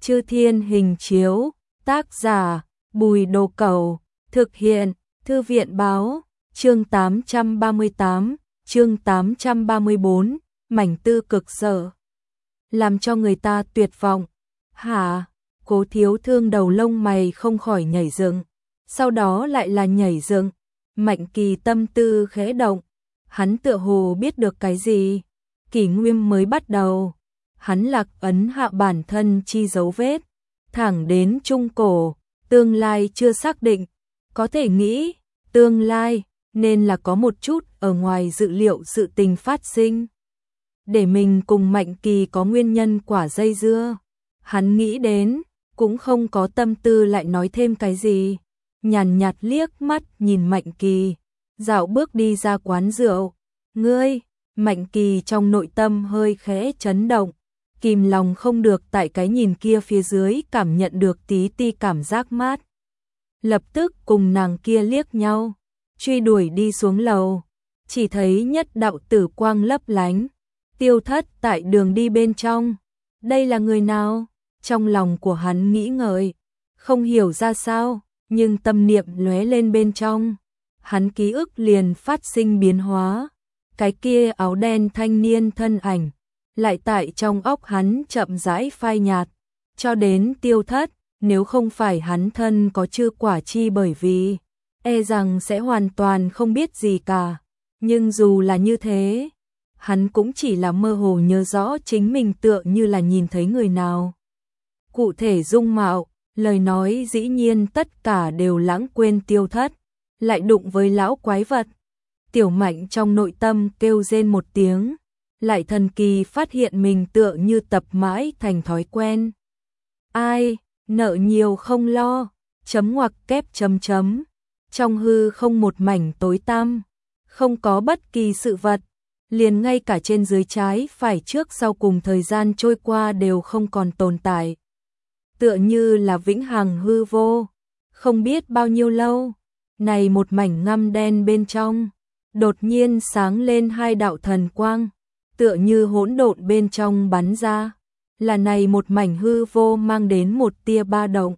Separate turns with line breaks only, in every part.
Chư Thiên Hình Chiếu, tác giả Bùi Đồ Cẩu, thực hiện Thư viện Báo, chương 838, chương 834, mảnh tư cực sở. Làm cho người ta tuyệt vọng. Hả? Cố Thiếu Thương đầu lông mày không khỏi nhảy dựng, sau đó lại là nhảy dựng. Mạnh Kỳ tâm tư khẽ động, hắn tựa hồ biết được cái gì. Kỷ nguyên mới bắt đầu, hắn lạc ấn hạ bản thân chi dấu vết, thẳng đến trung cổ, tương lai chưa xác định, có thể nghĩ, tương lai nên là có một chút ở ngoài dự liệu sự tình phát sinh. Để mình cùng Mạnh Kỳ có nguyên nhân quả dây dưa, hắn nghĩ đến, cũng không có tâm tư lại nói thêm cái gì, nhàn nhạt liếc mắt nhìn Mạnh Kỳ, dạo bước đi ra quán rượu. Ngươi, Mạnh Kỳ trong nội tâm hơi khẽ chấn động, kìm lòng không được tại cái nhìn kia phía dưới cảm nhận được tí ti cảm giác mát. Lập tức cùng nàng kia liếc nhau, truy đuổi đi xuống lầu, chỉ thấy nhất đạo tử quang lấp lánh, tiêu thất tại đường đi bên trong. Đây là người nào? Trong lòng của hắn nghĩ ngợi, không hiểu ra sao, nhưng tâm niệm lóe lên bên trong, hắn ký ức liền phát sinh biến hóa. Cái kia áo đen thanh niên thân ảnh, lại tại trong óc hắn chậm rãi phai nhạt, cho đến tiêu thất, nếu không phải hắn thân có chư quả chi bởi vì, e rằng sẽ hoàn toàn không biết gì cả. Nhưng dù là như thế, hắn cũng chỉ là mơ hồ nhớ rõ chính mình tựa như là nhìn thấy người nào. Cụ thể dung mạo, lời nói dĩ nhiên tất cả đều lãng quên tiêu thất, lại đụng với lão quái vật. Tiểu Mạnh trong nội tâm kêu rên một tiếng, lại thần kỳ phát hiện mình tựa như tập mãi thành thói quen. Ai, nợ nhiều không lo, chấm ngoặc kép chấm chấm, trong hư không một mảnh tối tăm, không có bất kỳ sự vật, liền ngay cả trên dưới trái phải trước sau cùng thời gian trôi qua đều không còn tồn tại. Tựa như là vĩnh hằng hư vô, không biết bao nhiêu lâu, này một mảnh ngăm đen bên trong, đột nhiên sáng lên hai đạo thần quang, tựa như hỗn độn bên trong bắn ra, là này một mảnh hư vô mang đến một tia ba động.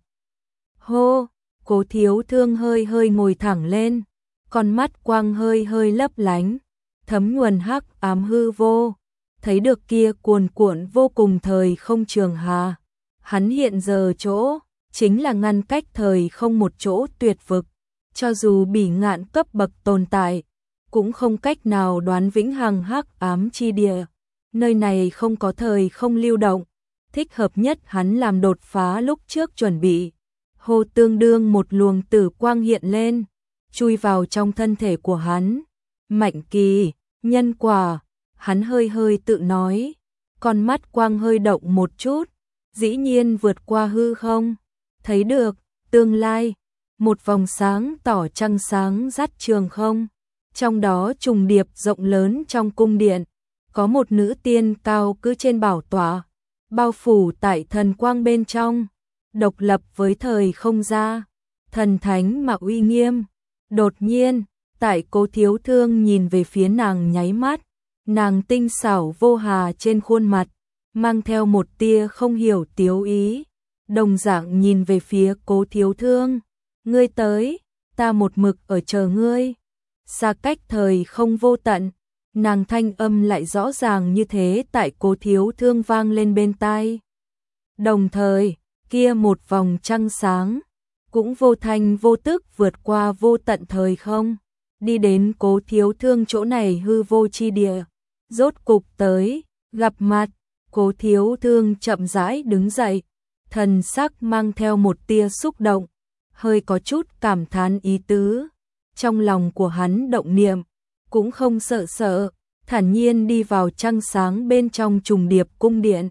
Hô, Cố Thiếu Thương hơi hơi ngồi thẳng lên, con mắt quang hơi hơi lấp lánh, thấm nhuần hắc ám hư vô, thấy được kia cuồn cuộn vô cùng thời không trường hà. Hắn hiện giờ chỗ, chính là ngăn cách thời không một chỗ tuyệt vực, cho dù bỉ ngạn cấp bậc tồn tại, cũng không cách nào đoán vĩnh hằng hắc ám chi địa. Nơi này không có thời không lưu động, thích hợp nhất hắn làm đột phá lúc trước chuẩn bị. Hô, tương đương một luồng tử quang hiện lên, chui vào trong thân thể của hắn. Mạnh Kỳ, nhân quả, hắn hơi hơi tự nói, con mắt quang hơi động một chút, dĩ nhiên vượt qua hư không, thấy được tương lai, một vòng sáng tỏ trăng sáng dắt trường không, trong đó trùng điệp rộng lớn trong cung điện, có một nữ tiên cao cứ trên bảo tọa, bao phủ tại thần quang bên trong, độc lập với thời không ra, thần thánh mà uy nghiêm. Đột nhiên, tại Cố Thiếu Thương nhìn về phía nàng nháy mắt, nàng tinh xảo vô hà trên khuôn mặt, mang theo một tia không hiểu tiếu ý, đồng dạng nhìn về phía Cố Thiếu Thương. Ngươi tới, ta một mực ở chờ ngươi. Xa cách thời không vô tận, nàng thanh âm lại rõ ràng như thế tại Cố Thiếu Thương vang lên bên tai. Đồng thời, kia một vòng trăng sáng, cũng vô thanh vô tức vượt qua vô tận thời không, đi đến Cố Thiếu Thương chỗ này hư vô chi địa. Rốt cục tới, gặp mặt. Cố Thiếu Thương chậm rãi đứng dậy, thần sắc mang theo một tia xúc động, hơi có chút cảm thán ý tứ. Trong lòng của hắn động niệm, cũng không sợ, thản nhiên đi vào trăng sáng bên trong trùng điệp cung điện.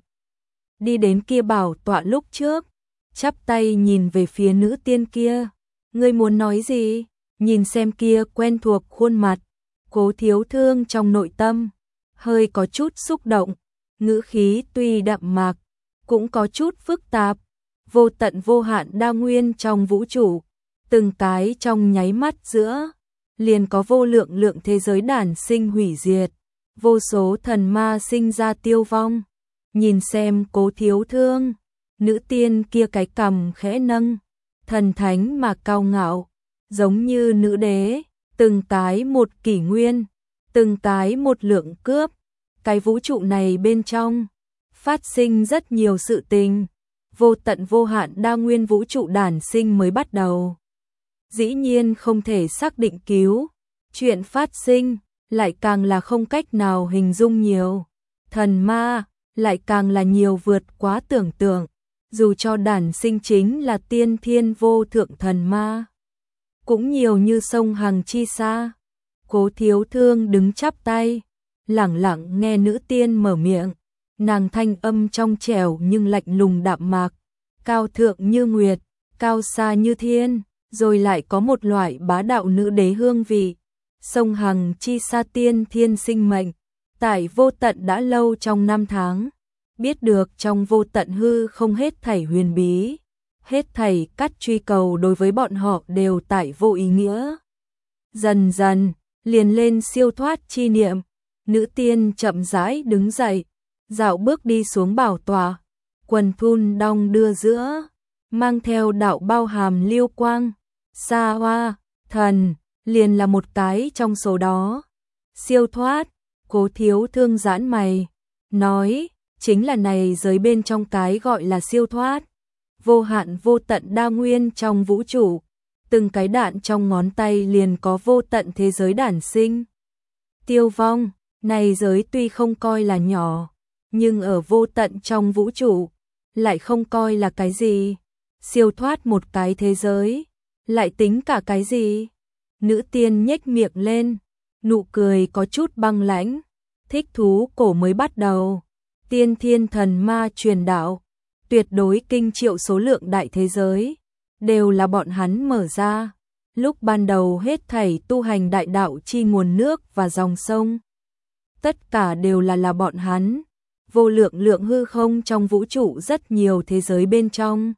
Đi đến kia bảo tọa lúc trước, chắp tay nhìn về phía nữ tiên kia. Ngươi muốn nói gì? Nhìn xem kia quen thuộc khuôn mặt, Cố Thiếu Thương trong nội tâm hơi có chút xúc động, ngữ khí tuy đậm mạc, cũng có chút phức tạp. Vô tận vô hạn đa nguyên trong vũ trụ, từng cái trong nháy mắt giữa, liền có vô lượng lượng thế giới đản sinh hủy diệt, vô số thần ma sinh ra tiêu vong. Nhìn xem Cố Thiếu Thương, Nữ tiên kia cái cằm khẽ nâng, thần thánh mà cao ngạo, giống như nữ đế, từng cái một kỷ nguyên, từng cái một lượng cướp. Cái vũ trụ này bên trong phát sinh rất nhiều sự tình, vô tận vô hạn đa nguyên vũ trụ đản sinh mới bắt đầu. Dĩ nhiên không thể xác định cứu, chuyện phát sinh lại càng là không cách nào hình dung nhiều. Thần ma lại càng là nhiều vượt quá tưởng tượng, dù cho đản sinh chính là tiên thiên vô thượng thần ma, cũng nhiều như sông Hằng chi xa. Cố Thiếu Thương đứng chắp tay, lẳng lặng nghe nữ tiên mở miệng, nàng thanh âm trong trẻo nhưng lạnh lùng đạm mạc, cao thượng như nguyệt, cao xa như thiên, rồi lại có một loại bá đạo nữ đế hương vị. Sông Hằng chi xa tiên thiên sinh mệnh, tại vô tận đã lâu trong năm tháng, biết được trong vô tận hư không hết thảy huyền bí, hết thảy cắt truy cầu đối với bọn họ đều tại vô ý nghĩa. Dần dần, liền lên siêu thoát chi niệm, nữ tiên chậm rãi đứng dậy, dạo bước đi xuống bảo tọa, quần thun đong đưa giữa, mang theo đạo bao hàm liêu quang, xa hoa, thần, liền là một cái trong số đó. Siêu thoát, Cố Thiếu Thương giãn mày, nói, chính là này giới bên trong cái gọi là siêu thoát, vô hạn vô tận đa nguyên trong vũ trụ, từng cái đạn trong ngón tay liền có vô tận thế giới đản sinh. Tiêu vong, này giới tuy không coi là nhỏ, nhưng ở vô tận trong vũ trụ, lại không coi là cái gì. Siêu thoát một cái thế giới, lại tính cả cái gì? Nữ tiên nhếch miệng lên, nụ cười có chút băng lãnh, thích thú cổ mới bắt đầu. Tiên thiên thần ma truyền đạo, tuyệt đối kinh triệu số lượng đại thế giới, đều là bọn hắn mở ra. Lúc ban đầu hết thảy tu hành đại đạo chi nguồn nước và dòng sông, tất cả đều là bọn hắn. Vô lượng lượng hư không trong vũ trụ rất nhiều thế giới bên trong,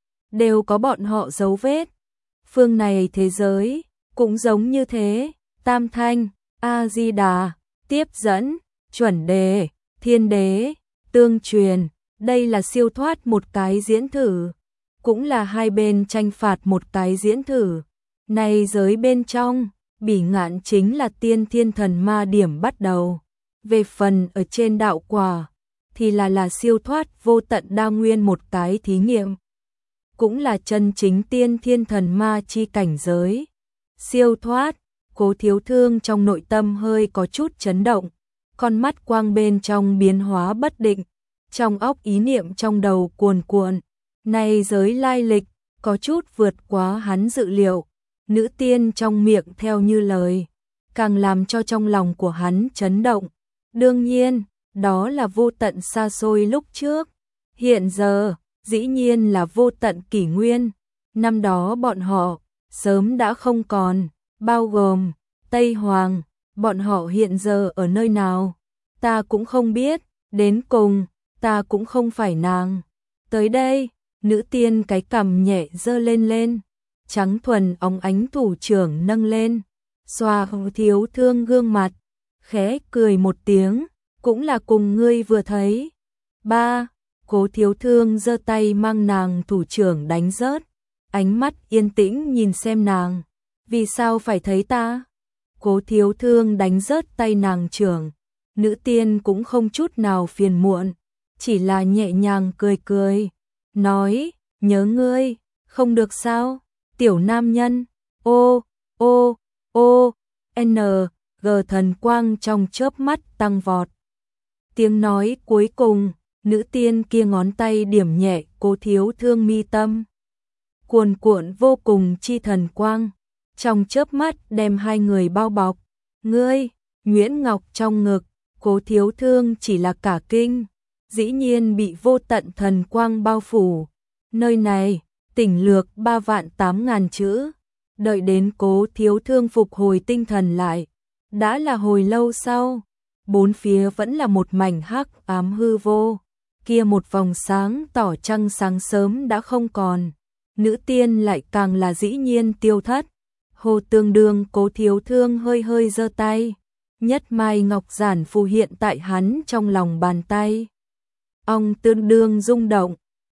đều có bọn họ dấu vết. Phương này thế giới, cũng giống như thế, Tam Thanh, A-di-đà, tiếp dẫn, chuẩn đề, thiên đế, tương truyền, đây là siêu thoát một cái diễn thử, cũng là hai bên tranh phạt một cái diễn thử. Này giới bên trong, bỉ ngạn chính là tiên thiên thần ma điểm bắt đầu. Về phần ở trên đạo quả, thì là siêu thoát vô tận đa nguyên một cái thí nghiệm. Cũng là chân chính tiên thiên thần ma chi cảnh giới. Siêu thoát, Cố Thiếu Thương trong nội tâm hơi có chút chấn động, con mắt quang bên trong biến hóa bất định, trong óc ý niệm trong đầu cuồn cuộn. Này giới lai lịch, có chút vượt quá hắn dự liệu, nữ tiên trong miệng theo như lời, càng làm cho trong lòng của hắn chấn động. Đương nhiên, đó là vô tận xa xôi lúc trước, hiện giờ, dĩ nhiên là vô tận kỷ nguyên. Năm đó bọn họ, sớm đã không còn, bao gồm, Tây Hoàng, bọn họ hiện giờ ở nơi nào, ta cũng không biết, đến cùng, ta cũng không phải nàng. Tới đây, nữ tiên cái cằm nhẹ dơ lên lên, trắng thuần óng ánh thủ trưởng nâng lên, xoa Thiếu Thương gương mặt, khẽ cười một tiếng, cũng là cùng ngươi vừa thấy. Ba, Cố Thiếu Thương giơ tay mang nàng thủ trưởng đánh rớt, ánh mắt yên tĩnh nhìn xem nàng, vì sao phải thấy ta? Cố Thiếu Thương đánh rớt tay nàng trưởng, nữ tiên cũng không chút nào phiền muộn, chỉ là nhẹ nhàng cười cười, nói, nhớ ngươi, không được sao, tiểu nam nhân, ô, ô, ô, n, g thần quang trong chớp mắt tăng vọt. Tiếng nói cuối cùng, nữ tiên kia ngón tay điểm nhẹ Cố Thiếu Thương mi tâm. Cuồn cuộn vô cùng chi thần quang, trong chớp mắt đem hai người bao bọc. Ngươi, Nguyễn Ngọc trong ngực, Cố Thiếu Thương chỉ là cả kinh, dĩ nhiên bị vô tận thần quang bao phủ. Nơi này, tỉnh lược 3.800.000 chữ, đợi đến Cố Thiếu Thương phục hồi tinh thần lại, đã là hồi lâu sau. Bốn phía vẫn là một mảnh hắc ám hư vô, kia một vòng sáng tỏ trăng sáng sớm đã không còn. Nữ tiên lại càng là dĩ nhiên tiêu thất. Hồ tương đương Cố Thiếu Thương hơi hơi giơ tay, nhất mai ngọc giản phù hiện tại hắn trong lòng bàn tay. Ong tương đương rung động,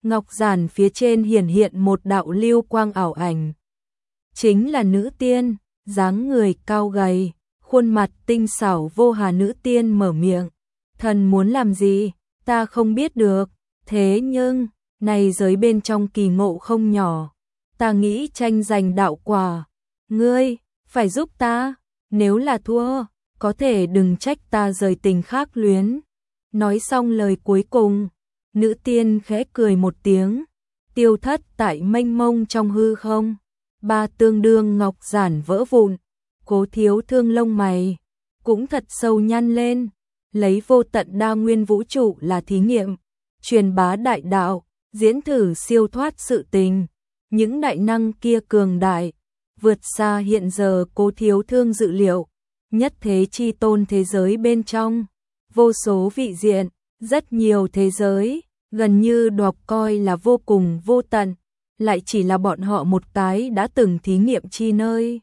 ngọc giản phía trên hiển hiện một đạo lưu quang ảo ảnh. Chính là nữ tiên, dáng người cao gầy, khuôn mặt tinh xảo vô hà. Nữ tiên mở miệng, thần muốn làm gì, ta không biết được, thế nhưng, này giới bên trong kỳ ngộ không nhỏ, ta nghĩ tranh giành đạo quả, ngươi, phải giúp ta, nếu là thua, có thể đừng trách ta rời tình khác luyến. Nói xong lời cuối cùng, nữ tiên khẽ cười một tiếng, tiêu thất tại mênh mông trong hư không. Ba tương đương ngọc giản vỡ vụn, Cố Thiếu Thương lông mày cũng thật sâu nhăn lên, lấy vô tận đa nguyên vũ trụ là thí nghiệm, truyền bá đại đạo, diễn thử siêu thoát sự tình. Những đại năng kia cường đại, vượt xa hiện giờ Cố Thiếu Thương dự liệu, nhất thế chi tôn thế giới bên trong, vô số vị diện, rất nhiều thế giới, gần như đọc coi là vô cùng vô tận, lại chỉ là bọn họ một cái đã từng thí nghiệm chi nơi.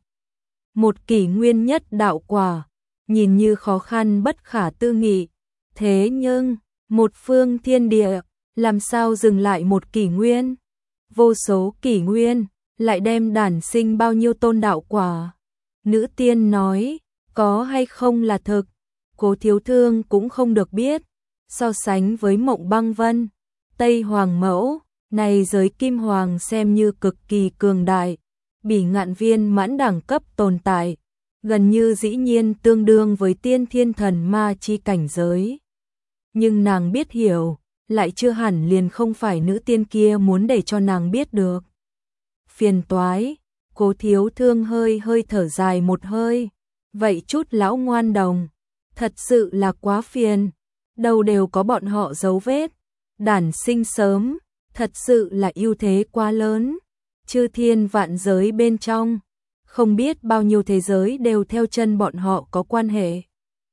Một kỷ nguyên nhất đạo quả, nhìn như khó khăn bất khả tư nghị, thế nhưng, một phương thiên địa, làm sao dừng lại một kỷ nguyên? Vô số kỷ nguyên, lại đem đản sinh bao nhiêu tôn đạo quả? Nữ tiên nói, có hay không là thực, Cố Thiếu Thương cũng không được biết. So sánh với Mộng Băng Vân, Tây Hoàng Mẫu, này giới Kim Hoàng xem như cực kỳ cường đại, Bỉ Ngạn Viên mãn đẳng cấp tồn tại, gần như dĩ nhiên tương đương với tiên thiên thần ma chi cảnh giới. Nhưng nàng biết hiểu, lại chưa hẳn liền không phải nữ tiên kia muốn để cho nàng biết được. Phiền toái, Cố Thiếu Thương hơi thở dài một hơi, vậy chút lão ngoan đồng, thật sự là quá phiền, đâu đều có bọn họ dấu vết, đản sinh sớm, thật sự là ưu thế quá lớn, chư thiên vạn giới bên trong, không biết bao nhiêu thế giới đều theo chân bọn họ có quan hệ.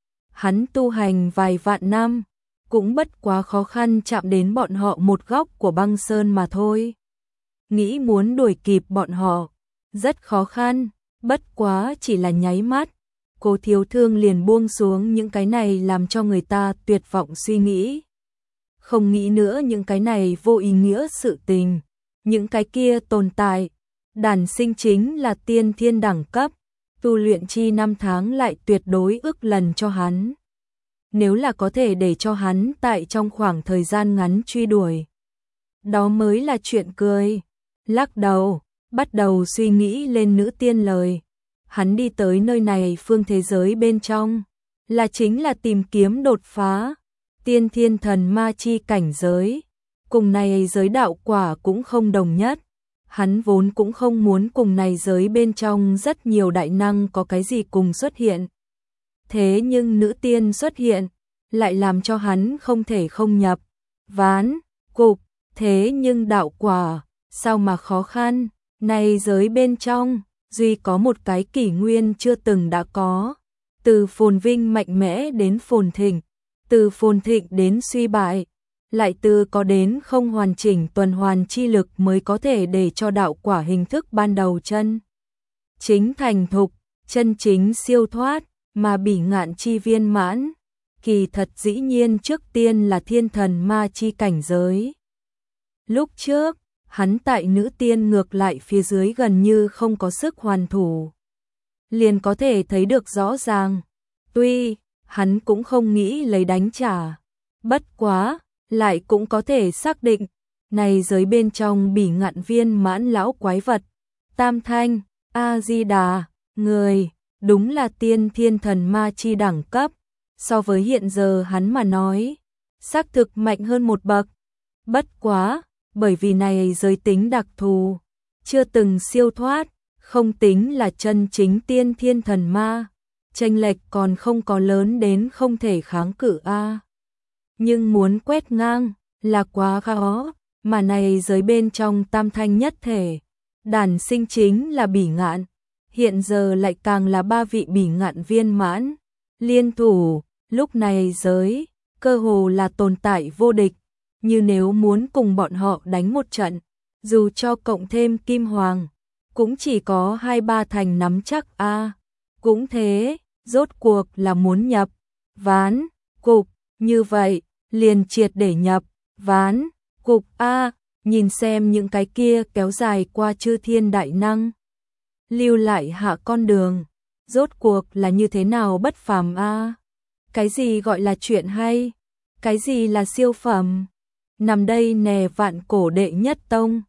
Hắn tu hành vài vạn năm, cũng bất quá khó khăn chạm đến bọn họ một góc của băng sơn mà thôi. Nghĩ muốn đuổi kịp bọn họ, rất khó khăn, bất quá chỉ là nháy mắt. Cố Thiếu Thương liền buông xuống những cái này làm cho người ta tuyệt vọng suy nghĩ. Không nghĩ nữa những cái này vô ý nghĩa sự tình, những cái kia tồn tại, đản sinh chính là tiên thiên đẳng cấp, tu luyện chi năm tháng lại tuyệt đối ức lần cho hắn. Nếu là có thể để cho hắn tại trong khoảng thời gian ngắn truy đuổi, đó mới là chuyện cười. Lắc đầu, bắt đầu suy nghĩ lên nữ tiên lời. Hắn đi tới nơi này phương thế giới bên trong, là chính là tìm kiếm đột phá, tiên thiên thần ma chi cảnh giới. Cùng này giới đạo quả cũng không đồng nhất. Hắn vốn cũng không muốn cùng này giới bên trong rất nhiều đại năng có cái gì cùng xuất hiện. Thế nhưng nữ tiên xuất hiện, lại làm cho hắn không thể không nhập. Ván, cục, thế nhưng đạo quả, sao mà khó khăn, này giới bên trong, duy có một cái kỷ nguyên chưa từng đã có. Từ phồn vinh mạnh mẽ đến phồn thịnh, từ phồn thịnh đến suy bại, lại từ có đến không hoàn chỉnh tuần hoàn chi lực mới có thể để cho đạo quả hình thức ban đầu chân chính thành thục, chân chính siêu thoát, mà Bỉ Ngạn chi viên mãn, kỳ thật dĩ nhiên trước tiên là thiên thần ma chi cảnh giới. Lúc trước, hắn tại nữ tiên ngược lại phía dưới gần như không có sức hoàn thủ, liền có thể thấy được rõ ràng. Tuy, hắn cũng không nghĩ lấy đánh trả, bất quá, lại cũng có thể xác định, này giới bên trong Bỉ Ngạn viên mãn lão quái vật, Tam Thanh, A-di-đà, người, đúng là tiên thiên thần ma chi đẳng cấp, so với hiện giờ hắn mà nói, xác thực mạnh hơn một bậc. Bất quá, bởi vì này giới tính đặc thù, chưa từng siêu thoát, không tính là chân chính tiên thiên thần ma, chênh lệch còn không có lớn đến không thể kháng cự a. Nhưng muốn quét ngang là quá khó, mà này giới bên trong tam thanh nhất thể, đản sinh chính là Bỉ Ngạn, hiện giờ lại càng là ba vị Bỉ Ngạn viên mãn, liên thủ, lúc này giới, cơ hồ là tồn tại vô địch, như nếu muốn cùng bọn họ đánh một trận, dù cho cộng thêm Kim Hoàng, cũng chỉ có 2-3 thành nắm chắc a. Cũng thế, rốt cuộc là muốn nhập ván, cục, như vậy, liền triệt để nhập ván, cục a, nhìn xem những cái kia kéo dài qua chư thiên đại năng. Lưu lại hạ con đường, rốt cuộc là như thế nào bất phàm a? Cái gì gọi là chuyện hay? Cái gì là siêu phẩm? Nằm đây nè vạn cổ đệ nhất tông,